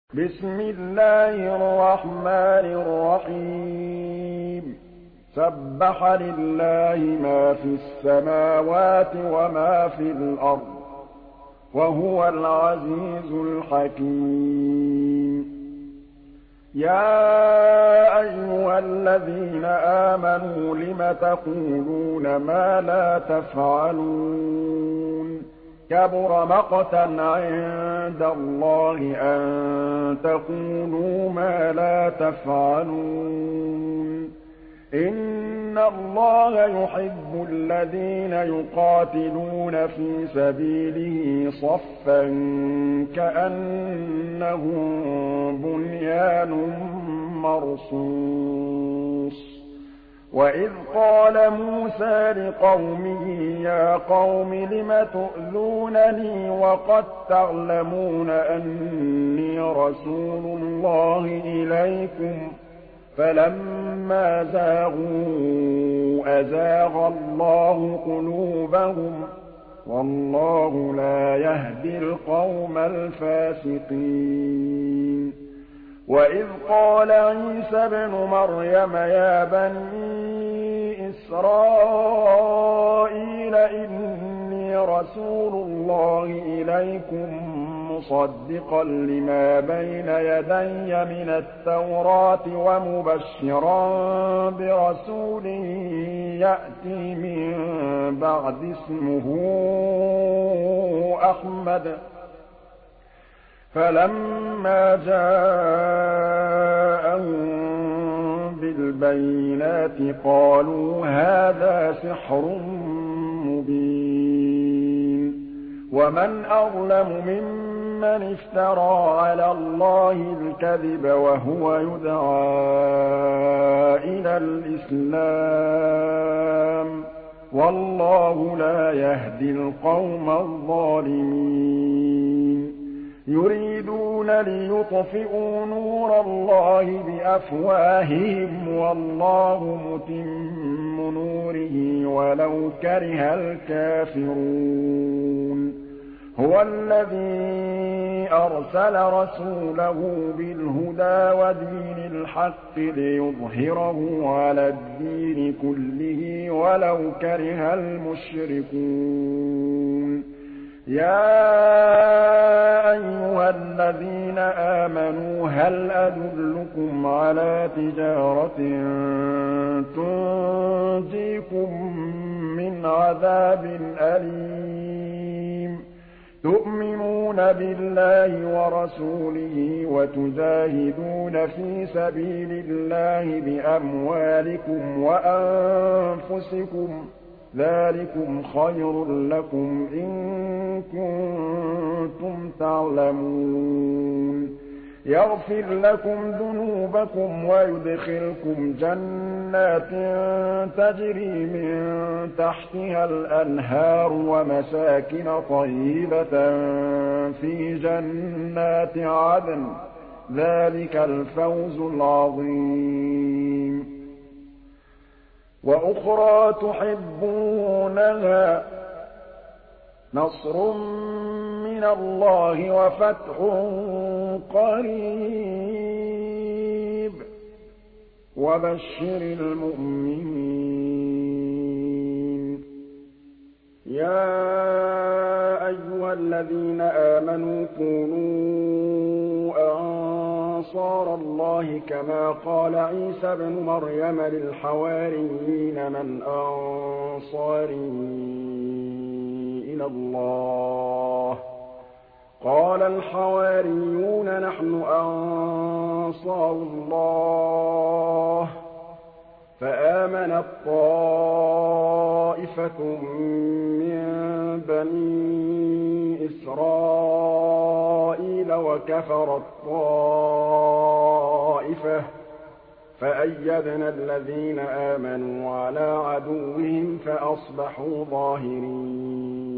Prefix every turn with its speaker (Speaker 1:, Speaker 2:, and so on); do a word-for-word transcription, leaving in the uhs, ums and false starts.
Speaker 1: بسم الله الرحمن الرحيم سبح لله ما في السماوات وما في الأرض وهو العزيز الحكيم يا أيها الذين آمنوا لم تقولون ما لا تفعلون كبر مقتا عند الله أن تقولوا ما لا تفعلون إن الله يحب الذين يقاتلون في سبيله صفا كأنهم بنيان مرصوص وإذ قال موسى لقومه يا قوم لم تؤذونني وقد تعلمون أني رسول الله إليكم فلما زاغوا أزاغ الله قلوبهم والله لا يهدي القوم الفاسقين وإذ قال عيسى ابن مريم يا بني إسرائيل إني رسول الله إليكم مصدقا لما بين يدي من التوراة ومبشرا برسول يأتي من بعد اسمه أحمد فلما جاءهم بالبينات قالوا هذا سحر مبين ومن أظلم ممن افترى على الله الكذب وهو يدعى إلى الإسلام والله لا يهدي القوم الظالمين يريدون ليطفئوا نور الله بأفواههم والله متم نوره ولو كره الكافرون هو الذي أرسل رسوله بالهدى ودين الحق ليظهره على الدين كله ولو كره المشركون يا أيها الذين آمنوا هل أدلكم على تجارة تنجيكم من عذاب أليم تؤمنون بالله ورسوله وتجاهدون في سبيل الله بأموالكم وأنفسكم ذلكم خير لكم إن كنتم تعلمون يغفر لكم ذنوبكم ويدخلكم جنات تجري من تحتها الأنهار ومساكن طيبة في جنات عدن ذلك الفوز العظيم وأخرى تحبونها نصر من الله وفتح قريب وبشر المؤمنين يا أيها الذين آمنوا كونوا أنصار الله كما قال عيسى ابن مريم للحواريين من أنصاري إلى الله قال الحواريون نحن أنصار الله فآمنت طائفة من بني إسرائيل وكفرت طائفة فأيدنا الذين آمنوا على عدوهم فأصبحوا ظاهرين